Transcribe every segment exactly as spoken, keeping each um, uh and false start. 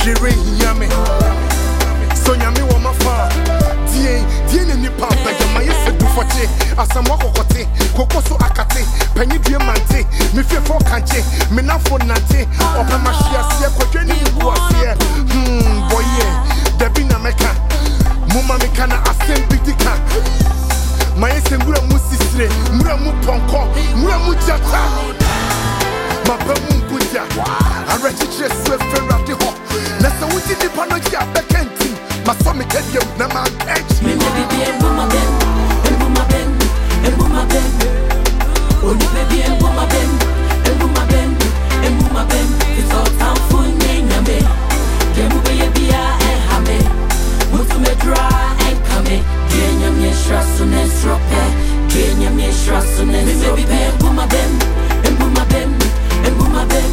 Shiri Yami. So Yami Wama Fa. Die, Die ni Papa, Yama Yesu Forte, Asamako Kote, Kokoso Akate, Penny Diamante, Mifia for Kanche, Menafo Nante, Opamashia, Sia, Quajani Boasia. Hmm, boy, yeah, Debina Meka, Muma Mekana, Asem Bidika. Maese Mura Musisre, Mura Muponko, Mura Mujata. Mapamu Buja, I register Swift Rafty Hawk. Nessa Wuti di Panoja, Bekanti, Masami Kedia, Nama Edge. Me baby, and Buma Ben, and Buma Ben, and Buma Ben. Only baby, and Buma Ben, and Buma Ben, and Buma Ben. It's all time for Nyame. Gemu Bia and Hame. Mutu me dry and come. Kenya me shrasunes rope. Kenya me shrasunes rope. Me baby, and Buma Ben, and Buma Ben, and Buma Ben.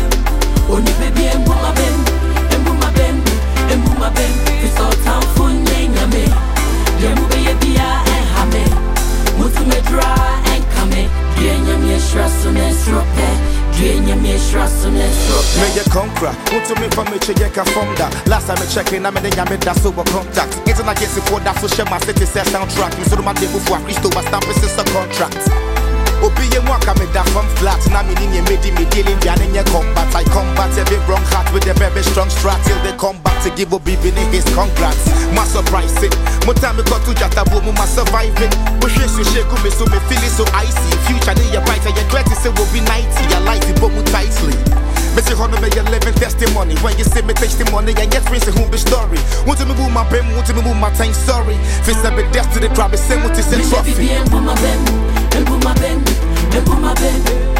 Only baby, and Buma Ben, and Buma Ben, and Buma Ben. It's all time for Nyame. Gemu Bia and Hame. Mutu me dry and come. Kenya me shrasunes rope. Kenya me shrasunes rope. Me ye conquer, want to me from me check a from that. Last time I check in, I'm in the Yami that super contact. It's not against it for that for share my city set soundtrack. You saw my day before Christo was stamping sister contract. Obi ye waka me that from flat. Now me in ye medi me dealing yan in your combat. I combat every wrong heart with a very strong strat. Till they come back to give Obi Bini his congrats. My surprise it. More time me got to jata boom, my surviving. But she so shake me so me feel it so icy. Future day your brighter, your twenty say will be ninety. Your light it but tightly. Me say honor me your living testimony. When you say me testimony, and yet rinse who be story. Want to me move my pen, want to me move my time, sorry. Fist a bit death to the crowd, say what is a trophy. And Buma Ben, and Buma Ben, and Buma Ben.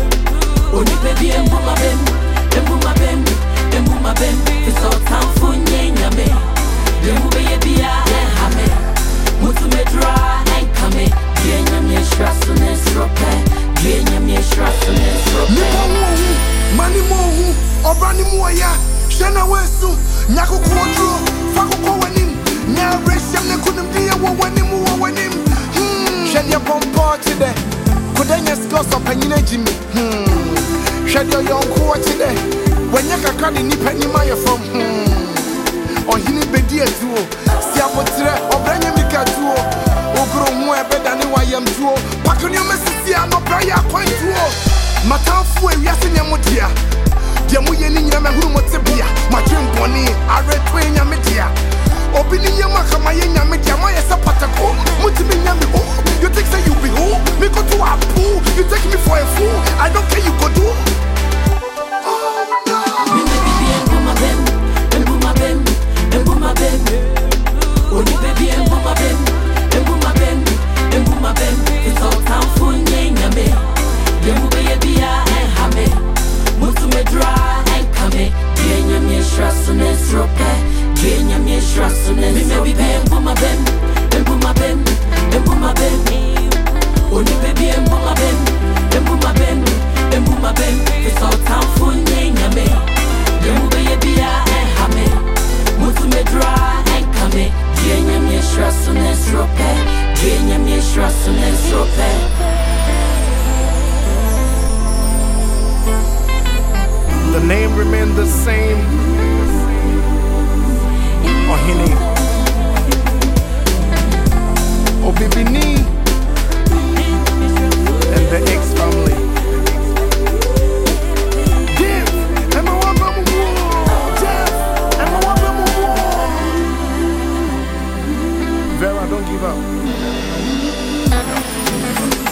Only baby and Buma Ben, and Buma Ben, and Buma Ben. It's all time for Nyame. Gemu Bia and Hame. Mutu me dry and come. Kenya me shrasunes rope. Kenya me shrasunes rope. Mani mohu, Obrani Moya, Shana Wesu, Naku Quadro, Faku Wanim, now Resham Nakunum Dia Wanim Wanim. Hmm, Shadia Pompa today. Kudanya Scos of Panina Jimmy. Hmm, Shadia Young Kwa today. When Yaka Kani Nipani Maya from hmm, or Hini Bedia Duo, Siapotre, Obrania Mika Duo, Ogro Mua Bedani Wayam Duo, Pacunia Messia, no Braya Point Duo. Matanfu e wiase nyamodia dia moye ni nyama huru motebia matwemboni aretwe nyamedia obi ni nyama kama ye nyamedia moye sapatako mutimi nyame oh you think say you be who me go to a pool you take me for a fool I don't care you go do oh no me baby and Buma Ben and Buma Ben and Buma Ben only baby and Buma Ben and Buma Ben and Buma Ben it's all time for Nyame. Gemu Bia and Hame. Mutu me dry and come. Kenya me shrasunes rope. Kenya me shrasunes rope. Me baby and Buma Ben, and Buma Ben, and Buma Ben. Only baby and Buma Ben, and Buma Ben, and Buma Ben. It's all time for Nyame. Gemu Bia and Hame. Mutu me dry and come. Kenya me shrasunes rope. Kenya me shrasunes rope. The name remained the same. Ohini Obibini and the X family. Jeff, I'm a wabba Jeff, I'm a wabba Vera, don't give up.